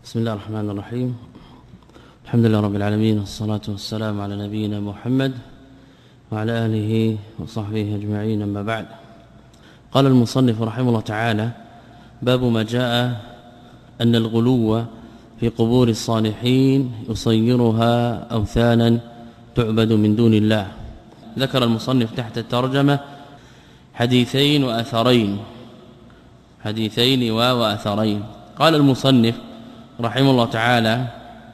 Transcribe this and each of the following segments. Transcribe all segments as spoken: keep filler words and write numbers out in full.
بسم الله الرحمن الرحيم. الحمد لله رب العالمين، والصلاة والسلام على نبينا محمد وعلى آله وصحبه أجمعين، أما بعد. قال المصنف رحمه الله تعالى: باب ما جاء أن الغلو في قبور الصالحين يصيرها أوثانا تعبد من دون الله. ذكر المصنف تحت الترجمة حديثين وأثرين حديثين وأثرين قال المصنف رحمه الله تعالى: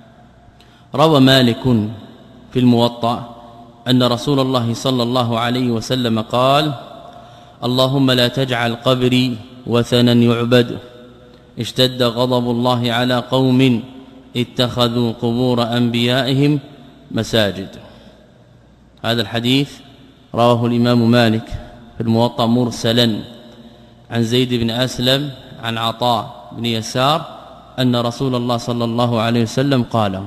روى مالك في الموطأ أن رسول الله صلى الله عليه وسلم قال: اللهم لا تجعل قبري وثنا يعبد، اشتد غضب الله على قوم اتخذوا قبور أنبيائهم مساجد. هذا الحديث رواه الإمام مالك في الموطأ مرسلا عن زيد بن أسلم عن عطاء بن يسار أن رسول الله صلى الله عليه وسلم قاله،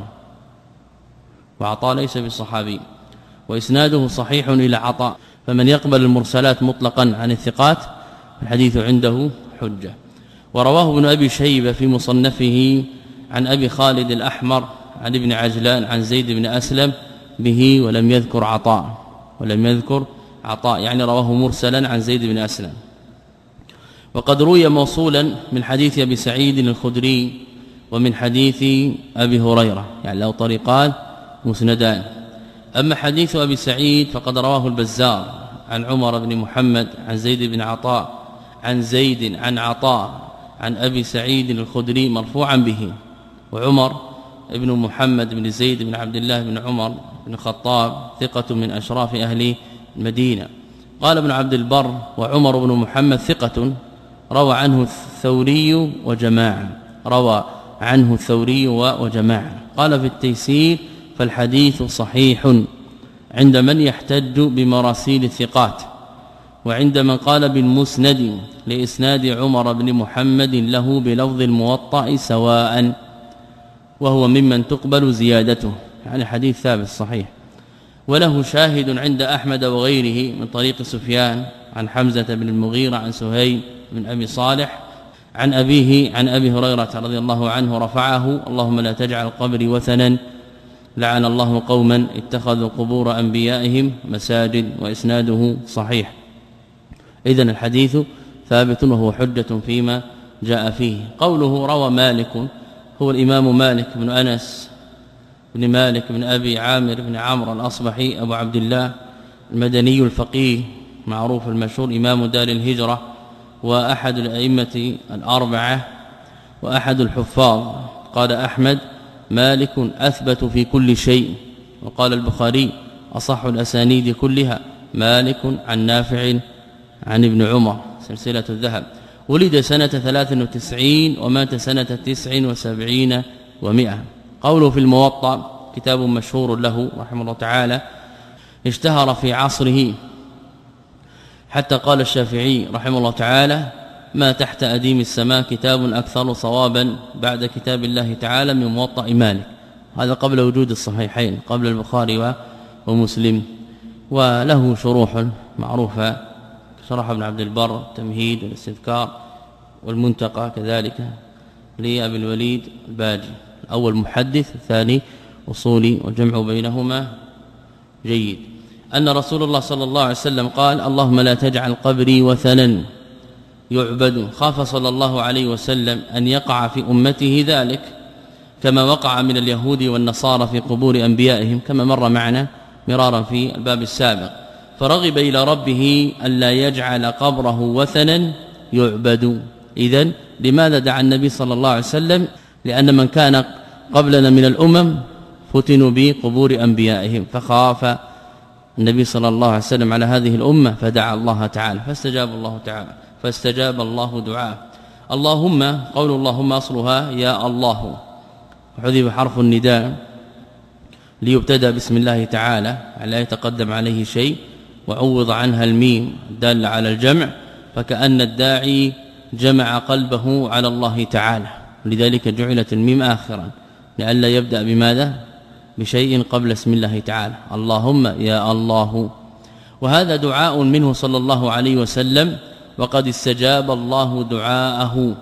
وعطاء ليس بالصحابي، وإسناده صحيح إلى عطاء، فمن يقبل المرسلات مطلقا عن الثقات الحديث عنده حجة. ورواه ابن أبي شيبة في مصنفه عن أبي خالد الأحمر عن ابن عجلان عن زيد بن أسلم به، ولم يذكر عطاء ولم يذكر عطاء يعني رواه مرسلا عن زيد بن أسلم. وقد روي موصولا من حديث أبي سعيد الخدري ومن حديث أبي هريرة، يعني له طريقان مسندان. أما حديث أبي سعيد فقد رواه البزار عن عمر بن محمد عن زيد بن عطاء عن زيد عن عطاء عن أبي سعيد الخدري مرفوعا به. وعمر ابن محمد بن زيد بن عبد الله بن عمر بن الخطاب ثقة من أشراف أهل المدينة. قال ابن عبد البر: وعمر بن محمد ثقة روى عنه الثوري وجماعة روى عنه الثوري وجماعة. قال في التيسير: فالحديث صحيح عند من يحتج بمراسيل الثقات، وعند من قال بالمسند لإسناد عمر بن محمد له بلفظ الموطأ سواء، وهو ممن تقبل زيادته، يعني حديث ثابت صحيح. وله شاهد عند أحمد وغيره من طريق سفيان عن حمزة بن المغيرة عن سهيل بن أبي صالح عن أبيه عن أبي هريرة رضي الله عنه رفعه: اللهم لا تجعل قبري وثنا، لعن الله قوما اتخذوا قبور أنبيائهم مساجد. وإسناده صحيح. إذن الحديث ثابت وهو حجة فيما جاء فيه. قوله روى مالك، هو الإمام مالك بن أنس بن مالك بن أبي عامر بن عمرو الأصبحي أبو عبد الله المدني الفقيه معروف المشهور، إمام دار الهجرة، وأحد الأئمة الأربعة وأحد الحفاظ. قال أحمد: مالك أثبت في كل شيء. وقال البخاري: أصح الأسانيد كلها مالك عن نافع عن ابن عمر، سلسلة الذهب. ولد سنة ثلاث وتسعين ومات سنة تسع وسبعين ومئة. قوله في الموطأ كتاب مشهور له رحمه الله تعالى، اشتهر في عصره حتى قال الشافعي رحمه الله تعالى: ما تحت أديم السماء كتاب أكثر صوابا بعد كتاب الله تعالى من موطأ مالك. هذا قبل وجود الصحيحين، قبل البخاري ومسلم. وله شروح معروفة، شرح ابن عبد البر التمهيد والاستذكار والمنتقى كذلك لأبي الوليد الباجي، الأول محدث الثاني أصولي، والجمع بينهما جيد. أن رسول الله صلى الله عليه وسلم قال: اللهم لا تجعل قبري وثنا يعبد. خاف صلى الله عليه وسلم أن يقع في أمته ذلك كما وقع من اليهود والنصارى في قبور أنبيائهم، كما مر معنا مرارا في الباب السابق. فرغب إلى ربه ألا يجعل قبره وثنا يعبد. إذن لماذا دعا النبي صلى الله عليه وسلم؟ لأن من كان قبلنا من الأمم فتنوا بقبور أنبيائهم، فخاف النبي صلى الله عليه وسلم على هذه الأمة فدعا الله تعالى فاستجاب الله تعالى فاستجاب الله دعاءه. اللهم، قول اللهم أصلها يا الله، وحذف حرف النداء ليبتدأ بسم الله تعالى لا يتقدم عليه شيء، وعوض عنها الميم دل على الجمع، فكأن الداعي جمع قلبه على الله تعالى، لذلك جعلت الميم آخرا لئلا يبدأ بماذا؟ بشيء قبل اسم الله تعالى. اللهم يا الله. وهذا دعاء منه صلى الله عليه وسلم، وقد استجاب الله دعاءه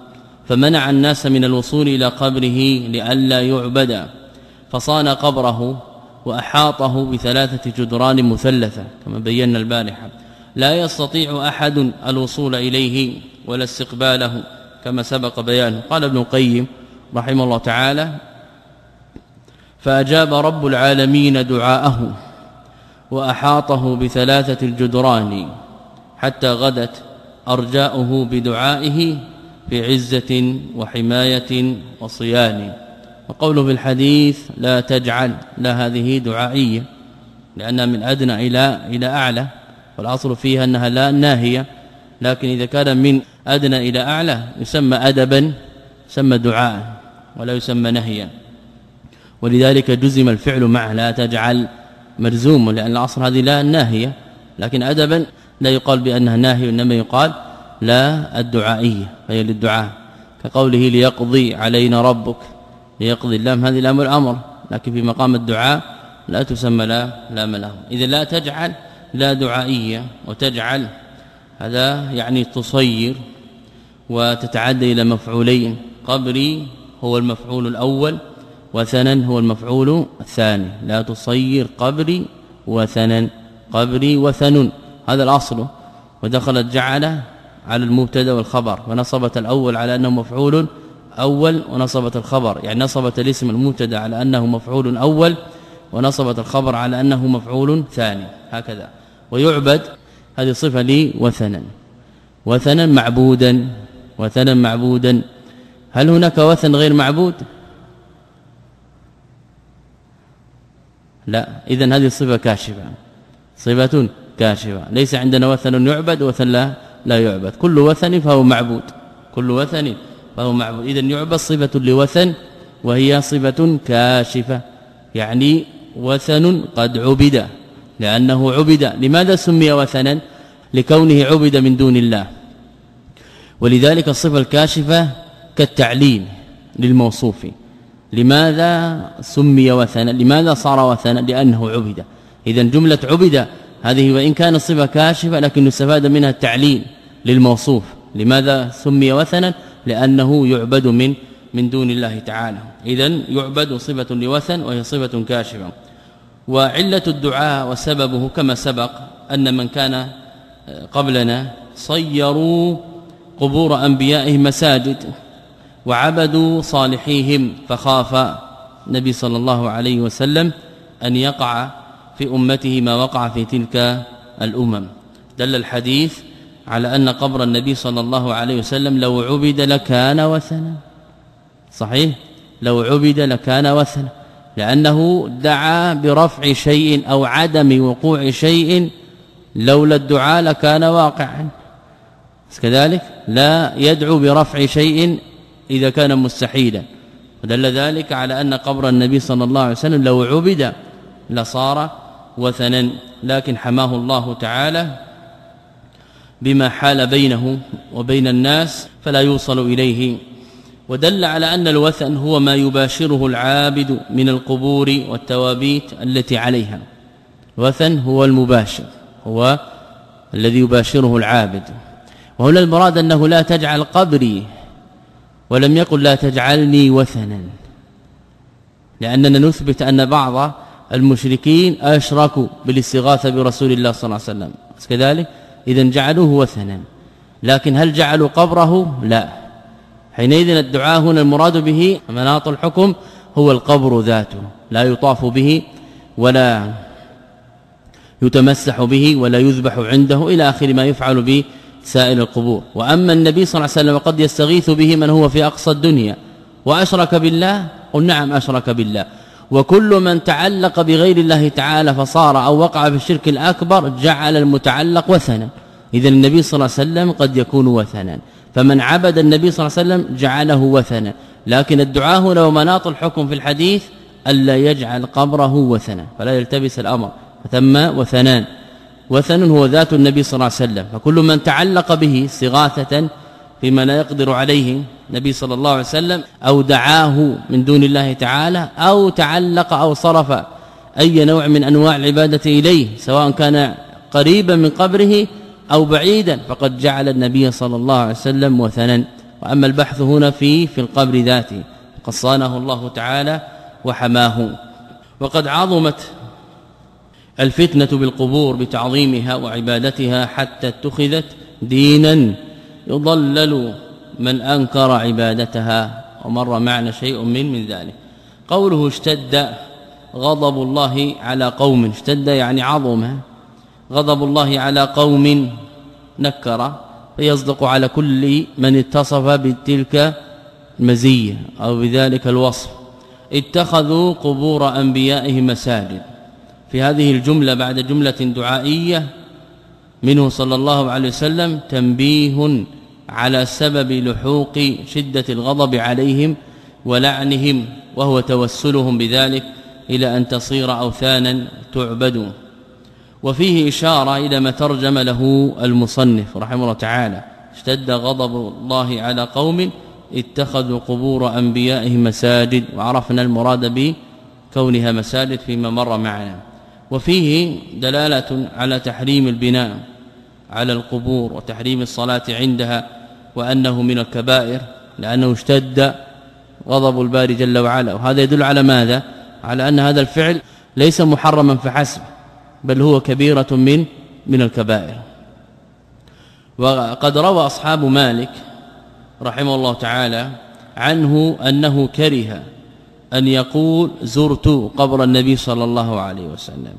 فمنع الناس من الوصول إلى قبره لئلا يعبد فصان قبره وأحاطه بثلاثة جدران مثلثة كما بينا البارحة لا يستطيع أحد الوصول إليه ولا استقباله كما سبق بيانه. قال ابن القيم رحمه الله تعالى فأجاب رب العالمين دعاءه وأحاطه بثلاثة الجدران حتى غدت أرجاؤه بدعائه في عزة وحماية وصيان. وقوله في الحديث لا تجعل لا هذه دعائية لأنها من أدنى إلى إلى أعلى والأصل فيها أنها لا ناهية لكن إذا كان من أدنى إلى أعلى يسمى أدبا يسمى دعاء ولا يسمى نهيا ولذلك جزم الفعل معه لا تجعل مرزوم لأن الأصل هذه لا ناهية لكن أدبا لا يقال بأنها ناهي إنما يقال لا الدعائية فهي للدعاء كقوله ليقضي علينا ربك ليقضي اللام هذه لام الأمر لكن في مقام الدعاء لا تسمى لا لام له. إذا لا تجعل لا دعائية وتجعل هذا يعني تصير وتتعدى إلى مفعولين قبري هو المفعول الأول وثنا هو المفعول الثاني لا تصير قبري وثنا قبري وثن هذا الأصل ودخلت جعل على المبتدا والخبر ونصبت الأول على أنه مفعول أول ونصبت الخبر يعني نصبت الاسم المبتدا على أنه مفعول أول ونصبت الخبر على أنه مفعول ثاني هكذا. ويعبد هذه صفة لي وثنا وثنا معبودا وثنا معبودا. هل هناك وثن غير معبود؟ لا إذن هذه صفة كاشفة صفة كاشفة ليس عندنا وثن يعبد وثن لا لا يعبد كل وثن فهو معبود كل وثن فهو معبود. إذن يعبد صفة لوثن وهي صفة كاشفة يعني وثن قد عبد لأنه عبد. لماذا سمي وثنا؟ لكونه عبد من دون الله ولذلك الصفة الكاشفة كالتعليل للموصوف. لماذا سمي وثنا؟ لماذا صار وثنا؟ لأنه عبد. إذن جملة عبد هذه وإن كان صفة كاشفة لكن يستفاد منها التعليل للموصوف. لماذا سمي وثنا؟ لأنه يعبد من من دون الله تعالى. إذن يعبد صفة لوثن وهي صفة كاشفة. وعلة الدعاء وسببه كما سبق أن من كان قبلنا صيروا قبور أنبيائهم مساجد وعبدوا صالحيهم فخاف النبي صلى الله عليه وسلم أن يقع في أمته ما وقع في تلك الأمم. دل الحديث على أن قبر النبي صلى الله عليه وسلم لو عبد لكان وثنا صحيح لو عبد لكان وثنا لأنه دعا برفع شيء أو عدم وقوع شيء لولا الدعاء لكان واقعا كذلك لا يدعو برفع شيء إذا كان مستحيلا. ودل ذلك على أن قبر النبي صلى الله عليه وسلم لو عبد لصار وثنا لكن حماه الله تعالى بما حال بينه وبين الناس فلا يوصل إليه. ودل على أن الوثن هو ما يباشره العابد من القبور والتوابيت التي عليها. الوثن هو المباشر هو الذي يباشره العابد. وهنا المراد أنه لا تجعل قبري ولم يقل لا تجعلني وثنا لأننا نثبت أن بعض المشركين أشركوا بالاستغاثة برسول الله صلى الله عليه وسلم كذلك إذن جعلوه وثنا. لكن هل جعلوا قبره؟ لا. حينئذ الدعاء هنا المراد به مناط الحكم هو القبر ذاته لا يطاف به ولا يتمسح به ولا يذبح عنده إلى آخر ما يفعل به سائر القبور. وأما النبي صلى الله عليه وسلم قد يستغيث به من هو في أقصى الدنيا وأشرك بالله قل نعم أشرك بالله. وكل من تعلق بغير الله تعالى فصار أو وقع في الشرك الأكبر جعل المتعلق وثنا. إذن النبي صلى الله عليه وسلم قد يكون وثنا فمن عبد النبي صلى الله عليه وسلم جعله وثنا. لكن الدعاء هنا ومناط الحكم في الحديث ألا يجعل قبره وثنا فلا يلتبس الأمر ثم وثنان. وثن هو ذات النبي صلى الله عليه وسلم فكل من تعلق به استغاثة فيما لا يقدر عليه النبي صلى الله عليه وسلم أو دعاه من دون الله تعالى أو تعلق أو صرف أي نوع من أنواع العبادة إليه سواء كان قريبا من قبره أو بعيدا فقد جعل النبي صلى الله عليه وسلم وثنا وأما البحث هنا في في القبر ذاته قد صانه الله تعالى وحماه. وقد عظمت الفتنة بالقبور بتعظيمها وعبادتها حتى اتخذت دينا يضلل من أنكر عبادتها، ومر معنا شيء من من ذلك. قوله اشتد غضب الله على قوم، اشتد يعني عظم، غضب الله على قوم نكر فيصدق على كل من اتصف بتلك المزية أو بذلك الوصف. اتخذوا قبور أنبيائهم مساجد، في هذه الجملة بعد جملة دعائية منه صلى الله عليه وسلم تنبيه على سبب لحوق شدة الغضب عليهم ولعنهم، وهو توسلهم بذلك إلى أن تصير أوثانا تعبد. وفيه إشارة إلى ما ترجم له المصنف رحمه الله تعالى: اشتد غضب الله على قوم اتخذوا قبور أنبيائهم مساجد، وعرفنا المراد بكونها مساجد فيما مر معنا. وفيه دلالة على تحريم البناء على القبور وتحريم الصلاة عندها، وأنه من الكبائر لأنه اشتد غضب الباري جل وعلا. وهذا يدل على ماذا؟ على أن هذا الفعل ليس محرما فحسب، بل هو كبيرة من من الكبائر. وقد روى أصحاب مالك رحمه الله تعالى عنه أنه كره أن يقول زرت قبر النبي صلى الله عليه وسلم،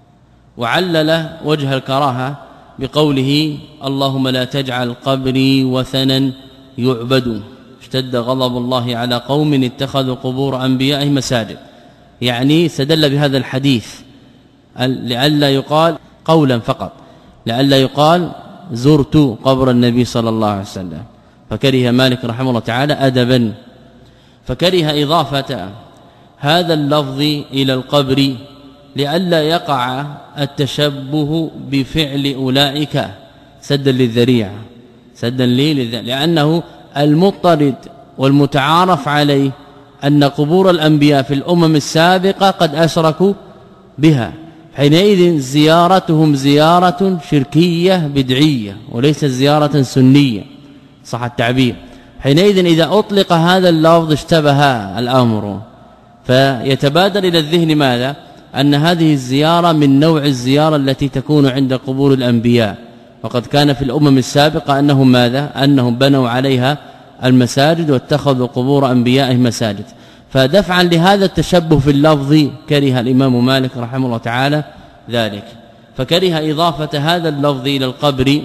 وعلل وجه الكراهة بقوله: اللهم لا تجعل قبري وثنا يعبد. اشتد غضب الله على قوم اتخذوا قبور أنبيائهم مساجد، يعني استدل بهذا الحديث لئلا يقال قولا فقط، لئلا يقال زرت قبر النبي صلى الله عليه وسلم. فكره مالك رحمه الله تعالى أدبا، فكره إضافة هذا اللفظ إلى القبر لئلا يقع التشبه بفعل أولئك سدا للذريعة، سدا للذريعة، لأنه المضطرد والمتعارف عليه أن قبور الأنبياء في الأمم السابقة قد أشركوا بها، حينئذ زيارتهم زيارة شركية بدعية وليست زيارة سنية صح التعبير. حينئذ إذا أطلق هذا اللفظ اشتبه الأمر، فيتبادر إلى الذهن ماذا؟ أن هذه الزيارة من نوع الزيارة التي تكون عند قبور الأنبياء، وقد كان في الأمم السابقة أنهم ماذا؟ أنهم بنوا عليها المساجد واتخذوا قبور أنبيائهم مساجد. فدفعا لهذا التشبه في اللفظ كره الإمام مالك رحمه الله تعالى ذلك، فكره إضافة هذا اللفظ إلى القبر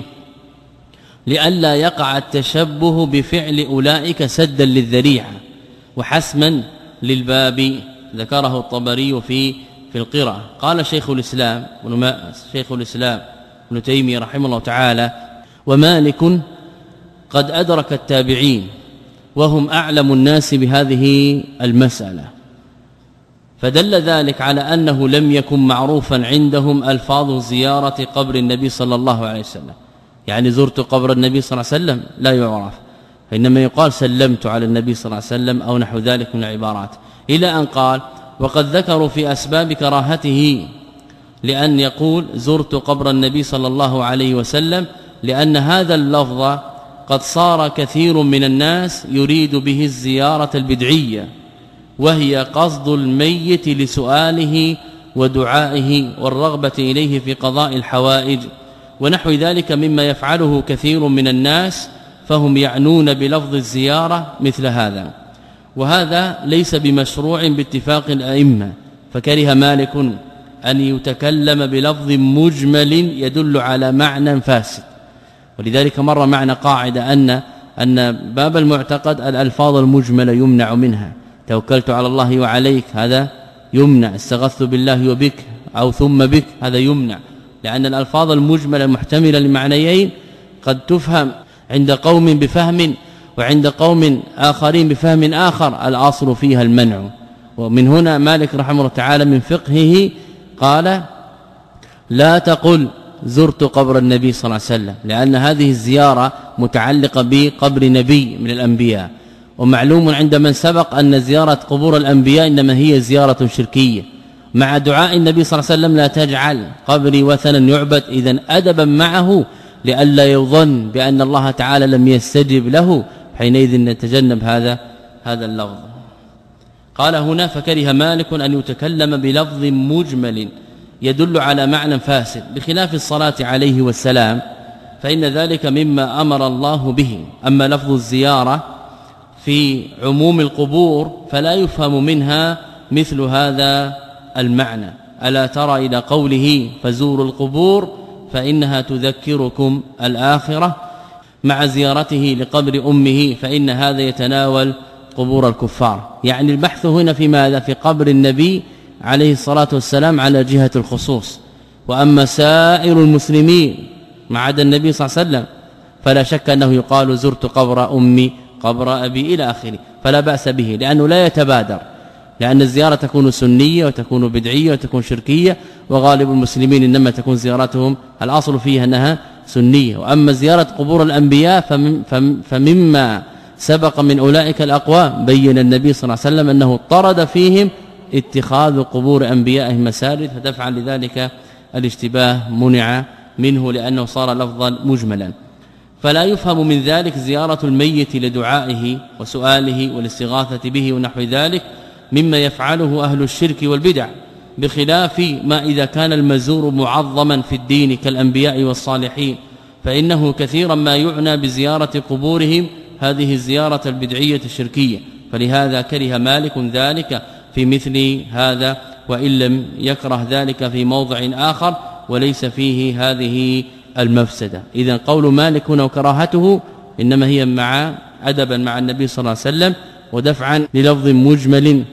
لئلا يقع التشبه بفعل أولئك سدا للذريعة وحسما للباب. ذكره الطبري في في القراءة. قال شيخ الإسلام شيخ الإسلام ابن تيمية رحمه الله تعالى: ومالك قد أدرك التابعين وهم أعلم الناس بهذه المسألة، فدل ذلك على أنه لم يكن معروفا عندهم ألفاظ زيارة قبر النبي صلى الله عليه وسلم، يعني زرت قبر النبي صلى الله عليه وسلم لا يعرف، إنما يقال سلمت على النبي صلى الله عليه وسلم أو نحو ذلك من العبارات، إلى أن قال: وقد ذكروا في أسباب كراهته لأن يقول زرت قبر النبي صلى الله عليه وسلم، لأن هذا اللفظ قد صار كثير من الناس يريد به الزيارة البدعية، وهي قصد الميت لسؤاله ودعائه والرغبة إليه في قضاء الحوائج ونحو ذلك مما يفعله كثير من الناس، فهم يعنون بلفظ الزيارة مثل هذا، وهذا ليس بمشروع باتفاق الأئمة. فكره مالك أن يتكلم بلفظ مجمل يدل على معنى فاسد، ولذلك مر معنا قاعدة أن أن باب المعتقد الألفاظ المجملة يمنع منها. توكلت على الله وعليك هذا يمنع، استغثت بالله وبك أو ثم بك هذا يمنع، لأن الألفاظ المجملة محتملة لمعنيين قد تفهم عند قوم بفهم وعند قوم آخرين بفهم آخر، الأصل فيها المنع. ومن هنا مالك رحمه الله تعالى من فقهه قال: لا تقل زرت قبر النبي صلى الله عليه وسلم، لأن هذه الزيارة متعلقة بقبر نبي من الأنبياء، ومعلوم عند من سبق أن زيارة قبور الأنبياء إنما هي زيارة شركية، مع دعاء النبي صلى الله عليه وسلم: لا تجعل قبري وثنا يعبد. إذن أدبا معه لئلا يظن بأن الله تعالى لم يستجب له حينئذ نتجنب هذا هذا اللفظ. قال هنا فكره مالك أن يتكلم بلفظ مجمل يدل على معنى فاسد بخلاف الصلاة عليه والسلام فإن ذلك مما أمر الله به. أما لفظ الزيارة في عموم القبور فلا يفهم منها مثل هذا المعنى. ألا ترى إلى قوله فزوروا القبور فإنها تذكركم الآخرة مع زيارته لقبر أمه فإن هذا يتناول قبور الكفار. يعني البحث هنا في ماذا؟ في قبر النبي عليه الصلاة والسلام على جهة الخصوص. وأما سائر المسلمين ما عدا النبي صلى الله عليه وسلم فلا شك أنه يقال زرت قبر أمي قبر أبي إلى آخره فلا بأس به لأنه لا يتبادر لأن الزيارة تكون سنية وتكون بدعية وتكون شركية وغالب المسلمين إنما تكون زيارتهم الأصل فيها أنها سنية. وأما زيارة قبور الأنبياء فمما سبق من أولئك الأقوام بين النبي صلى الله عليه وسلم أنه طرد فيهم اتخاذ قبور أنبيائهم مساجد فدفعا لذلك الاشتباه منع منه لأنه صار لفظا مجملا. فلا يفهم من ذلك زيارة الميت لدعائه وسؤاله والاستغاثة به ونحو ذلك مما يفعله أهل الشرك والبدع بخلاف ما إذا كان المزور معظما في الدين كالأنبياء والصالحين فإنه كثيرا ما يعنى بزيارة قبورهم هذه الزيارة البدعية الشركية. فلهذا كره مالك ذلك في مثل هذا وإن لم يكره ذلك في موضع آخر وليس فيه هذه المفسدة. إذن قول مالك هنا وكراهته إنما هي مع أدبا مع النبي صلى الله عليه وسلم ودفعا للفظ مجمل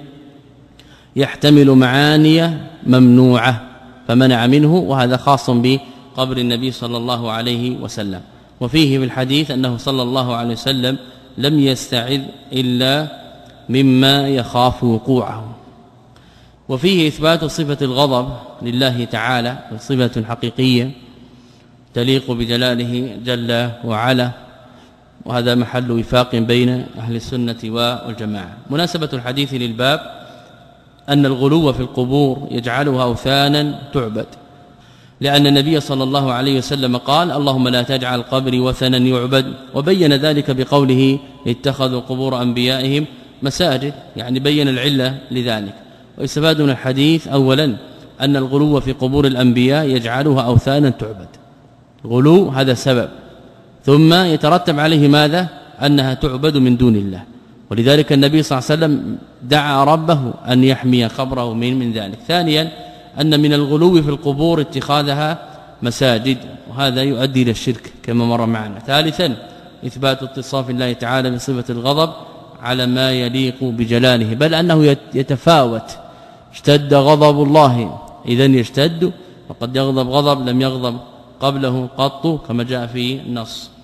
يحتمل معاني ممنوعة فمنع منه وهذا خاص بقبر النبي صلى الله عليه وسلم. وفيه في الحديث أنه صلى الله عليه وسلم لم يستعذ إلا مما يخاف وقوعه. وفيه إثبات صفة الغضب لله تعالى صفة حقيقية تليق بجلاله جل وعلا وهذا محل وفاق بين أهل السنة والجماعة. مناسبة الحديث للباب أن الغلو في القبور يجعلها أوثانا تعبد لأن النبي صلى الله عليه وسلم قال اللهم لا تجعل قبري وثنا يعبد وبين ذلك بقوله اتخذوا قبور أنبيائهم مساجد يعني بين العلة لذلك. ويستفاد من الحديث أولا أن الغلو في قبور الأنبياء يجعلها أوثانا تعبد غلو هذا سبب ثم يترتب عليه ماذا؟ أنها تعبد من دون الله ولذلك النبي صلى الله عليه وسلم دعا ربه أن يحمي قبره من من ذلك. ثانيا أن من الغلو في القبور اتخاذها مساجد وهذا يؤدي إلى الشرك كما مر معنا. ثالثا إثبات اتصاف الله تعالى بصفة الغضب على ما يليق بجلاله بل أنه يتفاوت اشتد غضب الله إذن يشتد وقد يغضب غضب لم يغضب قبله قط كما جاء في النص.